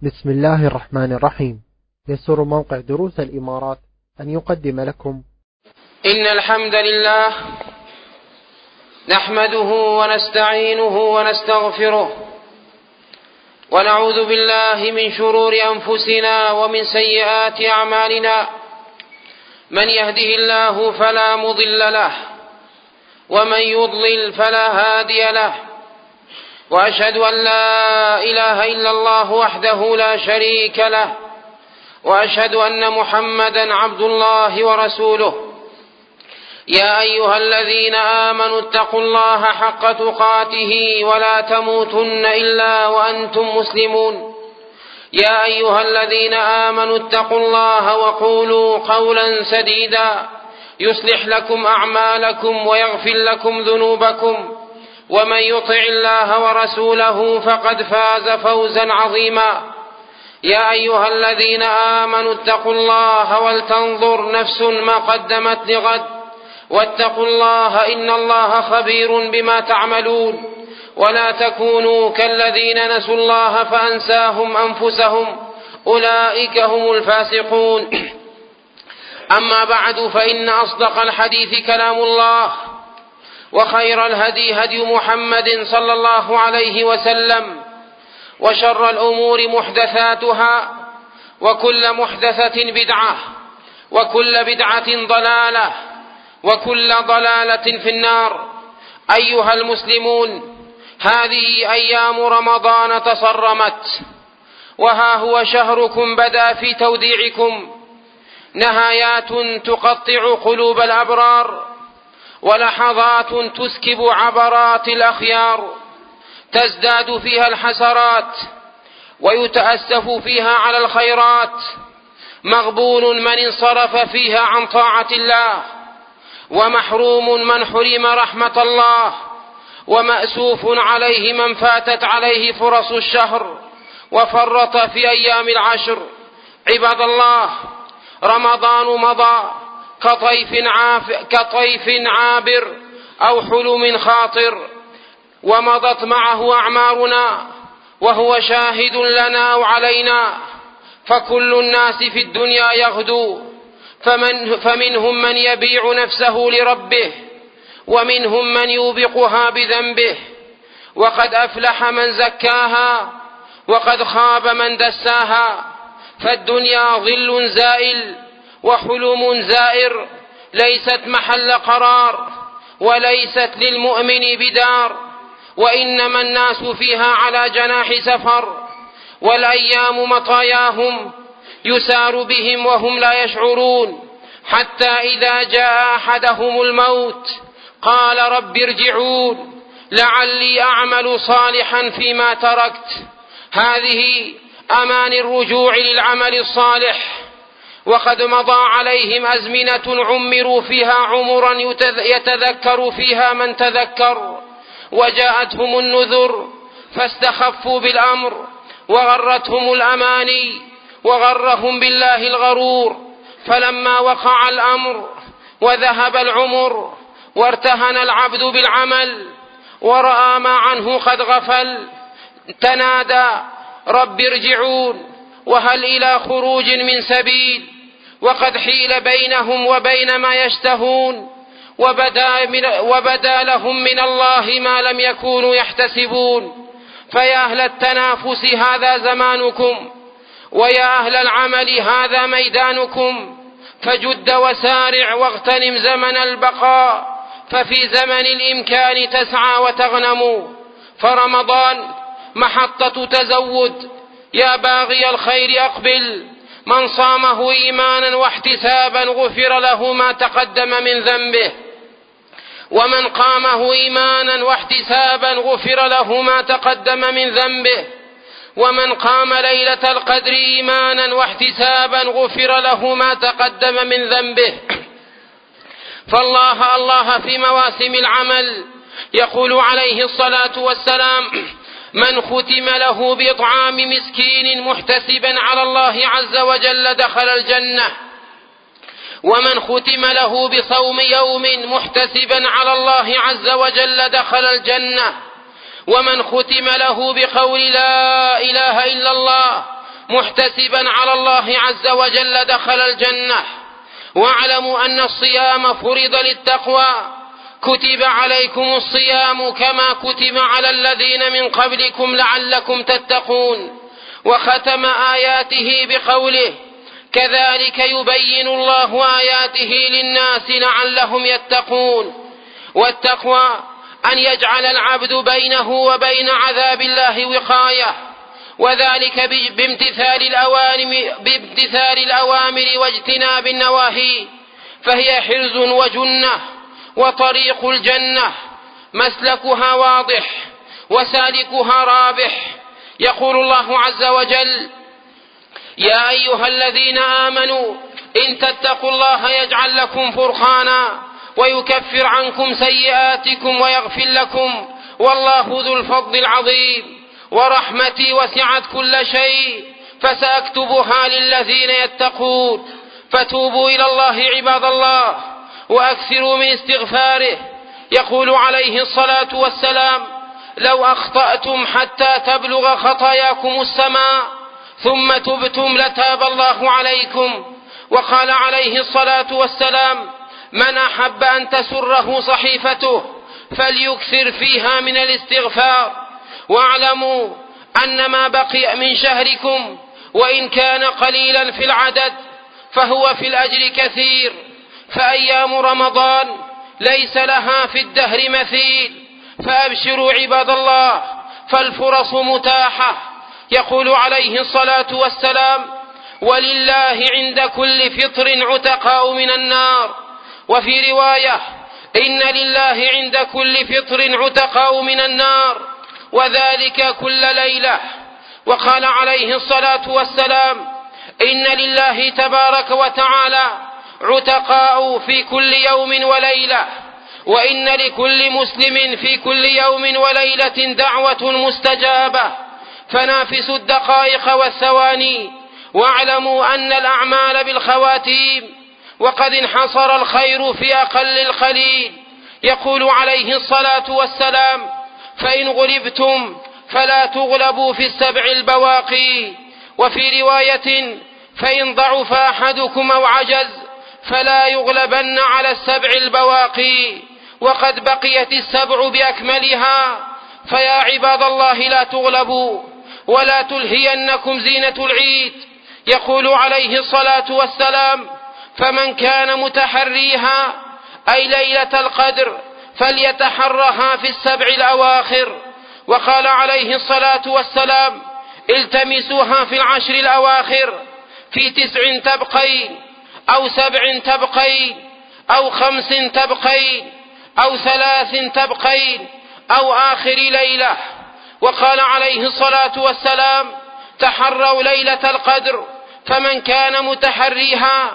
بسم الله الرحمن الرحيم. يسر موقع دروس الإمارات أن يقدم لكم إن الحمد لله نحمده ونستعينه ونستغفره ونعوذ بالله من شرور أنفسنا ومن سيئات أعمالنا. من يهده الله فلا مضل له ومن يضلل فلا هادي له، وأشهد أن لا إله إلا الله وحده لا شريك له، وأشهد أن محمدا عبد الله ورسوله. يا أيها الذين آمنوا اتقوا الله حق تقاته ولا تموتن إلا وأنتم مسلمون. يا أيها الذين آمنوا اتقوا الله وقولوا قولا سديدا يصلح لكم أعمالكم ويغفر لكم ذنوبكم، ومن يطع الله ورسوله فقد فاز فوزا عظيما. يا أيها الذين آمنوا اتقوا الله ولتنظر نفس ما قدمت لغد، واتقوا الله إن الله خبير بما تعملون. ولا تكونوا كالذين نسوا الله فأنساهم أنفسهم أولئك هم الفاسقون. أما بعد، فإن أصدق الحديث كلام الله، وخير الهدي هدي محمد صلى الله عليه وسلم، وشر الأمور محدثاتها، وكل محدثة بدعة، وكل بدعة ضلالة، وكل ضلالة في النار. أيها المسلمون، هذه أيام رمضان تصرمت، وها هو شهركم بدأ في توديعكم. نهايات تقطع قلوب الأبرار، ولحظات تسكب عبرات الأخيار، تزداد فيها الحسرات ويتأسف فيها على الخيرات. مغبون من انصرف فيها عن طاعة الله، ومحروم من حرم رحمة الله، ومأسوف عليه من فاتت عليه فرص الشهر وفرط في أيام العشر. عباد الله، رمضان مضى كطيف عابر أو حلم خاطر، ومضت معه أعمارنا وهو شاهد لنا أو علينا. فكل الناس في الدنيا يغدو، فمنهم من يبيع نفسه لربه، ومنهم من يوبقها بذنبه. وقد أفلح من زكاها، وقد خاب من دساها. فالدنيا ظل زائل وحلم زائر، ليست محل قرار، وليست للمؤمن بدار، وإنما الناس فيها على جناح سفر، والأيام مطاياهم يسار بهم وهم لا يشعرون، حتى إذا جاء أحدهم الموت قال رب ارجعون لعلي أعمل صالحا فيما تركت. هذه أمان الرجوع للعمل الصالح. وقد مضى عليهم أزمنة عمروا فيها عمرا يتذكر فيها من تذكر، وجاءتهم النذر فاستخفوا بالأمر، وغرتهم الأماني وغرهم بالله الغرور. فلما وقع الأمر وذهب العمر وارتهن العبد بالعمل ورأى ما عنه قد غفل، تنادى رب ارجعون وهل إلى خروج من سبيل. وقد حيل بينهم وبين ما يشتهون، وبدا لهم من الله ما لم يكونوا يحتسبون. فيا أهل التنافس هذا زمانكم، ويا أهل العمل هذا ميدانكم. فجد وسارع واغتنم زمن البقاء، ففي زمن الإمكان تسعى وتغنم. فرمضان محطة تزود، يا باغي الخير أقبل. من صامه إيمانا واحتسابا غفر له ما تقدم من ذنبه، ومن قامه إيمانا واحتسابا غفر له ما تقدم من ذنبه، ومن قام ليلة القدر إيمانا واحتسابا غفر له ما تقدم من ذنبه. فالله الله في مواسم العمل. يقول عليه الصلاة والسلام: من ختم له بإطعام مسكين محتسبا على الله عز وجل دخل الجنة، ومن ختم له بصوم يوم محتسبا على الله عز وجل دخل الجنة، ومن ختم له بقول لا إله إلا الله محتسبا على الله عز وجل دخل الجنة. واعلموا أن الصيام فرض للتقوى، كتب عليكم الصيام كما كتب على الذين من قبلكم لعلكم تتقون. وختم آياته بقوله كذلك يبين الله آياته للناس لعلهم يتقون. والتقوى أن يجعل العبد بينه وبين عذاب الله وقاية، وذلك بامتثال الأوامر واجتناب النواهي، فهي حرز وجنة وطريق الجنة، مسلكها واضح وسالكها رابح. يقول الله عز وجل يا أيها الذين آمنوا إن تتقوا الله يجعل لكم فرقانا ويكفر عنكم سيئاتكم ويغفر لكم والله ذو الفضل العظيم. ورحمتي وسعت كل شيء فسأكتبها للذين يتقون. فتوبوا إلى الله عباد الله وأكثروا من استغفاره. يقول عليه الصلاة والسلام لو أخطأتم حتى تبلغ خطاياكم السماء ثم تبتم لتاب الله عليكم. وقال عليه الصلاة والسلام من أحب أن تسره صحيفته فليكثر فيها من الاستغفار. واعلموا أن ما بقي من شهركم وإن كان قليلا في العدد فهو في الأجر كثير، فأيام رمضان ليس لها في الدهر مثيل، فأبشروا عباد الله فالفرص متاحة. يقول عليه الصلاة والسلام ولله عند كل فطر عتقاء من النار. وفي رواية إن لله عند كل فطر عتقاء من النار وذلك كل ليلة. وقال عليه الصلاة والسلام إن لله تبارك وتعالى عتقاء في كل يوم وليلة، وإن لكل مسلم في كل يوم وليلة دعوة مستجابة، فنافسوا الدقائق والثواني. واعلموا أن الأعمال بالخواتيم وقد انحصر الخير في أقل القليل. يقول عليه الصلاة والسلام فإن غلبتم فلا تغلبوا في السبع البواقي. وفي رواية فإن ضعف أحدكم أو عجز فلا يغلبن على السبع البواقي. وقد بقيت السبع بأكملها، فيا عباد الله لا تغلبوا ولا تلهينكم زينة العيد. يقول عليه الصلاة والسلام فمن كان متحريها أي ليلة القدر فليتحرها في السبع الأواخر. وقال عليه الصلاة والسلام التمسوها في العشر الأواخر، في 9 تبقين أو 7 تبقين أو 5 تبقين أو 3 تبقين أو آخر ليلة. وقال عليه الصلاة والسلام تحروا ليلة القدر، فمن كان متحريها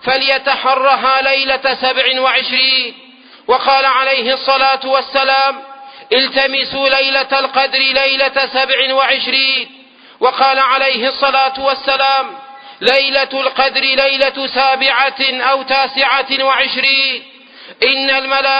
فليتحرها ليلة 27. وقال عليه الصلاة والسلام التمسوا ليلة القدر ليلة 27. وقال عليه الصلاة والسلام ليلة القدر ليلة 7 أو 29. إن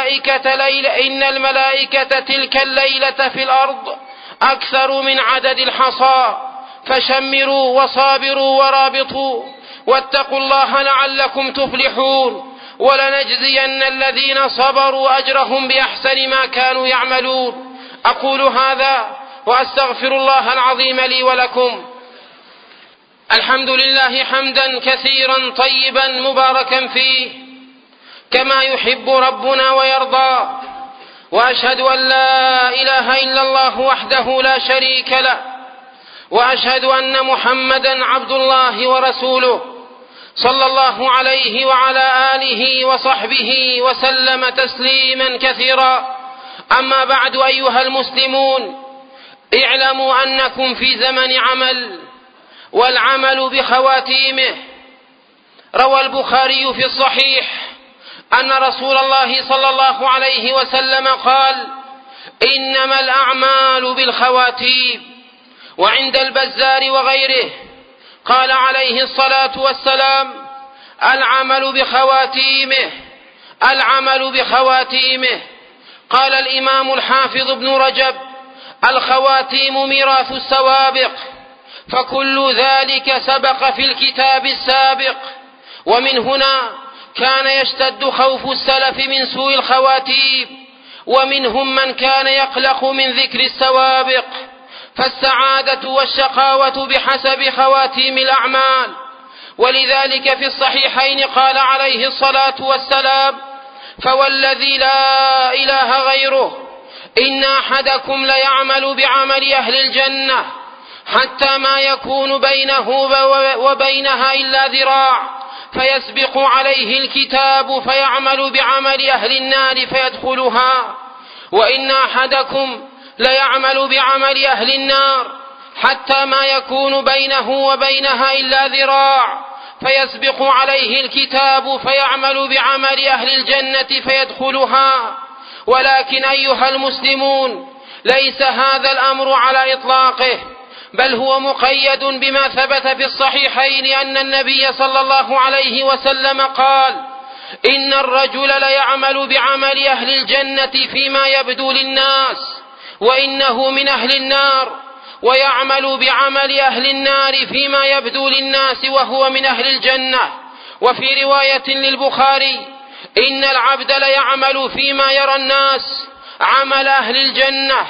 الملائكة تلك الليلة في الأرض أكثر من عدد الحصى، فشمروا وصابروا ورابطوا واتقوا الله لعلكم تفلحون. ولنجزين الذين صبروا أجرهم بأحسن ما كانوا يعملون. أقول هذا وأستغفر الله العظيم لي ولكم. الحمد لله حمدا كثيرا طيبا مباركا فيه كما يحب ربنا ويرضى. وأشهد أن لا إله إلا الله وحده لا شريك له، وأشهد أن محمدا عبد الله ورسوله صلى الله عليه وعلى آله وصحبه وسلم تسليما كثيرا. أما بعد أيها المسلمون، اعلموا أنكم في زمن عمل، والعمل بخواتيمه. روى البخاري في الصحيح أن رسول الله صلى الله عليه وسلم قال إنما الأعمال بالخواتيم. وعند البزار وغيره قال عليه الصلاة والسلام العمل بخواتيمه، العمل بخواتيمه. قال الإمام الحافظ ابن رجب الخواتيم ميراث السوابق، فكل ذلك سبق في الكتاب السابق. ومن هنا كان يشتد خوف السلف من سوء الخواتيم، ومنهم من كان يقلق من ذكر السوابق، فالسعادة والشقاوة بحسب خواتيم الأعمال. ولذلك في الصحيحين قال عليه الصلاة والسلام: فوالذي لا إله غيره إن أحدكم ليعمل بعمل أهل الجنة حتى ما يكون بينه وبينها إلا ذراع، فيسبق عليه الكتاب فيعمل بعمل أهل النار فيدخلها، وإن أحدكم ليعمل بعمل أهل النار حتى ما يكون بينه وبينها إلا ذراع، فيسبق عليه الكتاب فيعمل بعمل أهل الجنة فيدخلها. ولكن أيها المسلمون، ليس هذا الأمر على إطلاقه، بل هو مقيد بما ثبت في الصحيحين أن النبي صلى الله عليه وسلم قال: إن الرجل ليعمل بعمل أهل الجنة فيما يبدو للناس وإنه من أهل النار، ويعمل بعمل أهل النار فيما يبدو للناس وهو من أهل الجنة. وفي رواية للبخاري: إن العبد ليعمل فيما يرى الناس عمل أهل الجنة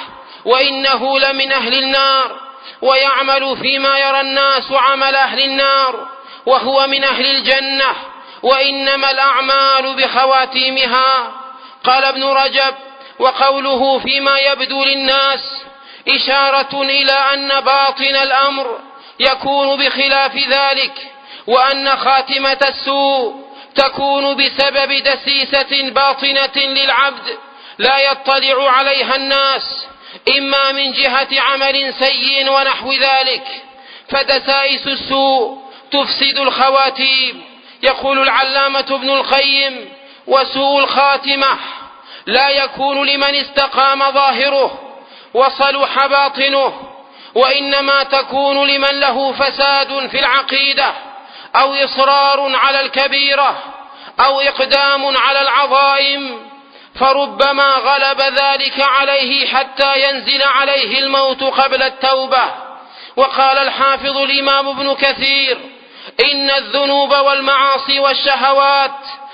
وإنه لمن أهل النار، ويعمل فيما يرى الناس عمل أهل النار وهو من أهل الجنة، وإنما الأعمال بخواتيمها. قال ابن رجب: وقوله فيما يبدو للناس إشارة إلى أن باطن الأمر يكون بخلاف ذلك، وأن خاتمة السوء تكون بسبب دسيسة باطنة للعبد لا يطلع عليها الناس، إما من جهة عمل سيء ونحو ذلك، فدسائس السوء تفسد الخواتيم. يقول العلامة ابن القيم: وسوء الخاتمة لا يكون لمن استقام ظاهره وصلح باطنه، وإنما تكون لمن له فساد في العقيدة، أو إصرار على الكبيرة، أو إقدام على العظائم، فربما غلب ذلك عليه حتى ينزل عليه الموت قبل التوبة. وقال الحافظ الإمام ابن كثير: إن الذنوب والمعاصي والشهوات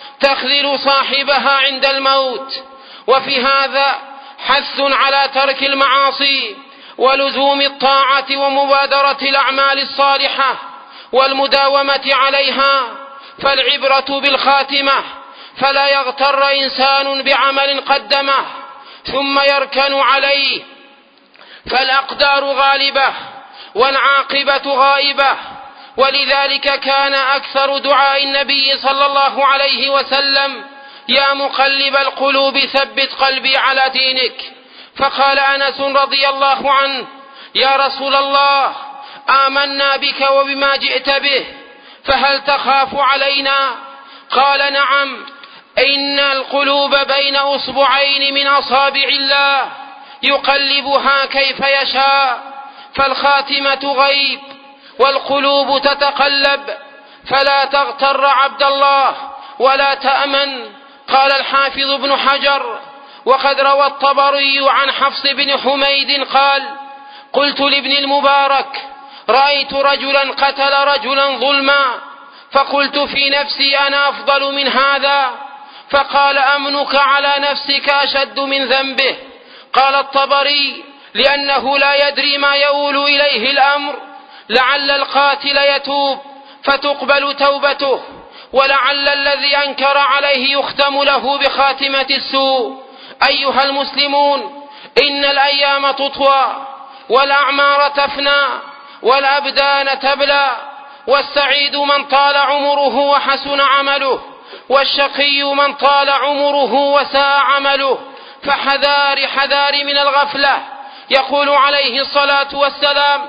تخذل صاحبها عند الموت. وفي هذا حث على ترك المعاصي ولزوم الطاعة ومبادرة الأعمال الصالحة والمداومة عليها، فالعبرة بالخاتمة، فلا يغتر إنسان بعمل قدمه ثم يركن عليه، فالأقدار غالبة والعاقبة غائبة. ولذلك كان أكثر دعاء النبي صلى الله عليه وسلم: يا مقلب القلوب ثبت قلبي على دينك. فقال أنس رضي الله عنه: يا رسول الله، آمنا بك وبما جئت به، فهل تخاف علينا؟ قال: نعم، إن القلوب بين أصبعين من أصابع الله يقلبها كيف يشاء، فالخاتمة غيب والقلوب تتقلب، فلا تغتر عبد الله ولا تأمن. قال الحافظ ابن حجر: وقد روى الطبري عن حفص بن حميد قال: قلت لابن المبارك: رأيت رجلا قتل رجلا ظلما، فقلت في نفسي: أنا أفضل من هذا. فقال: أمنك على نفسك أشد من ذنبه. قال الطبري: لأنه لا يدري ما يؤول إليه الأمر، لعل القاتل يتوب فتقبل توبته، ولعل الذي أنكر عليه يختم له بخاتمة السوء. أيها المسلمون، إن الأيام تطوى والأعمار تفنى والأبدان تبلى، والسعيد من طال عمره وحسن عمله، والشقي من طال عمره وساء عمله، فحذار حذار من الغفلة. يقول عليه الصلاة والسلام: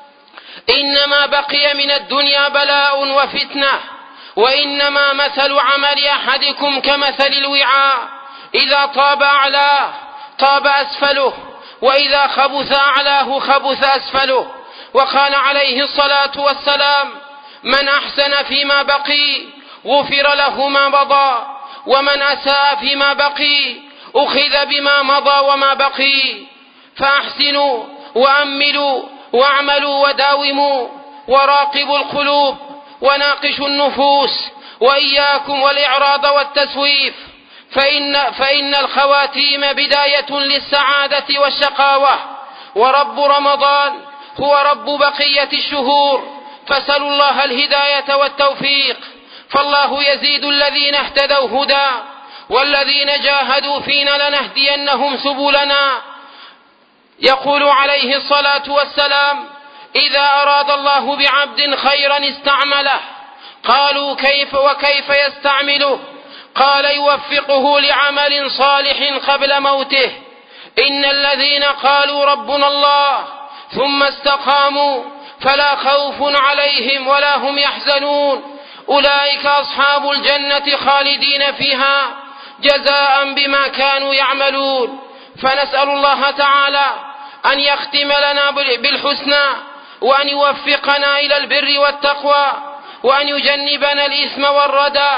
إنما بقي من الدنيا بلاء وفتنة، وإنما مثل عمل أحدكم كمثل الوعاء، إذا طاب أعلاه طاب أسفله، وإذا خبث أعلاه خبث أسفله. وقال عليه الصلاة والسلام: من أحسن فيما بقي غفر له ما مضى، ومن أساء فيما بقي أخذ بما مضى وما بقي. فأحسنوا وأملوا واعملوا وداوموا وراقبوا القلوب وناقشوا النفوس، وإياكم والإعراض والتسويف، فإن الخواتيم بداية للسعادة والشقاوة، ورب رمضان هو رب بقية الشهور، فسلوا الله الهداية والتوفيق، فالله يزيد الذين اهتدوا هدى، والذين جاهدوا فينا لنهدينهم سبلنا. يقول عليه الصلاة والسلام: إذا أراد الله بعبد خيرا استعمله. قالوا: كيف وكيف يستعمله؟ قال: يوفقه لعمل صالح قبل موته. إن الذين قالوا ربنا الله ثم استقاموا فلا خوف عليهم ولا هم يحزنون، أولئك أصحاب الجنة خالدين فيها جزاء بما كانوا يعملون. فنسأل الله تعالى أن يختم لنا بالحسنى، وأن يوفقنا إلى البر والتقوى، وأن يجنبنا الإثم والردى،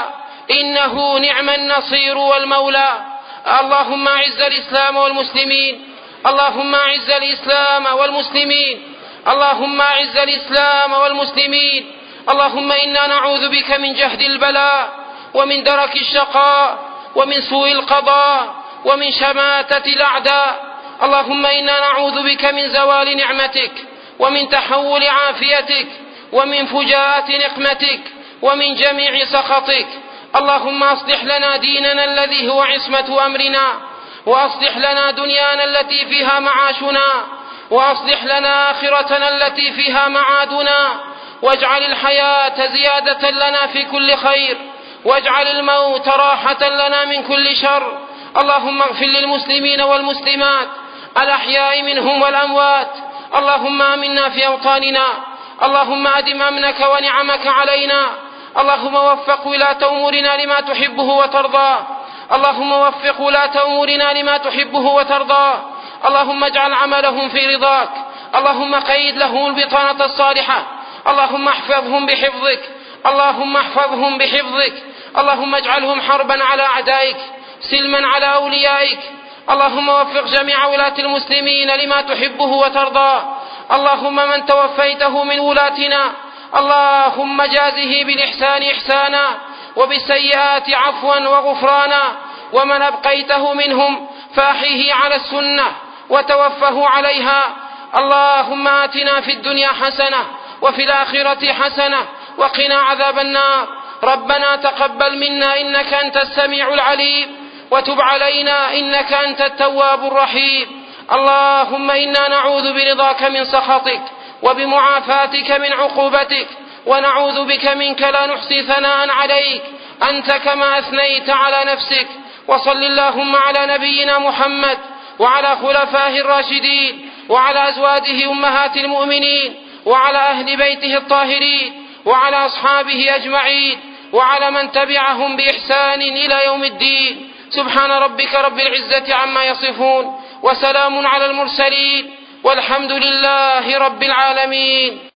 إنه نعم النصير والمولى. اللهم أعز الإسلام والمسلمين، اللهم أعز الإسلام والمسلمين، اللهم أعز الإسلام والمسلمين. اللهم إنا نعوذ بك من جهد البلاء، ومن درك الشقاء، ومن سوء القضاء، ومن شماتة الأعداء. اللهم إنا نعوذ بك من زوال نعمتك، ومن تحول عافيتك، ومن فجاءة نقمتك، ومن جميع سخطك. اللهم أصلح لنا ديننا الذي هو عصمة أمرنا، وأصلح لنا دنيانا التي فيها معاشنا، وأصلح لنا آخرتنا التي فيها معادنا، واجعل الحياة زيادة لنا في كل خير، واجعل الموت راحة لنا من كل شر. اللهم اغفر للمسلمين والمسلمات الأحياء منهم والأموات. اللهم آمنا في أوطاننا، اللهم أدم أمنك ونعمك علينا. اللهم وفق ولاة أمورنا لما تحبه وترضاه، اللهم وفق ولاة أمورنا لما تحبه وترضاه. اللهم اجعل عملهم في رضاك، اللهم قيد لهم البطانة الصالحة، اللهم احفظهم بحفظك، اللهم احفظهم بحفظك. اللهم اجعلهم حربا على أعدائك، سلما على أوليائك. اللهم وفق جميع ولاة المسلمين لما تحبه وترضاه. اللهم من توفيته من ولاتنا اللهم جازه بالإحسان إحسانا، وبالسيئات عفوا وغفرانا. ومن أبقيته منهم فأحيه على السنة وتوفه عليها. اللهم آتنا في الدنيا حسنة وفي الآخرة حسنة وقنا عذاب النار. ربنا تقبل منا إنك أنت السميع العليم، وتب علينا إنك أنت التواب الرحيم. اللهم إنا نعوذ برضاك من سخطك، وبمعافاتك من عقوبتك، ونعوذ بك منك لا نحصي ثناء عليك أنت كما أثنيت على نفسك. وصل اللهم على نبينا محمد وعلى خلفائه الراشدين، وعلى أزواجه أمهات المؤمنين، وعلى أهل بيته الطاهرين، وعلى أصحابه أجمعين، وعلى من تبعهم بإحسان إلى يوم الدين. سبحان ربك رب العزة عما يصفون، وسلام على المرسلين، والحمد لله رب العالمين.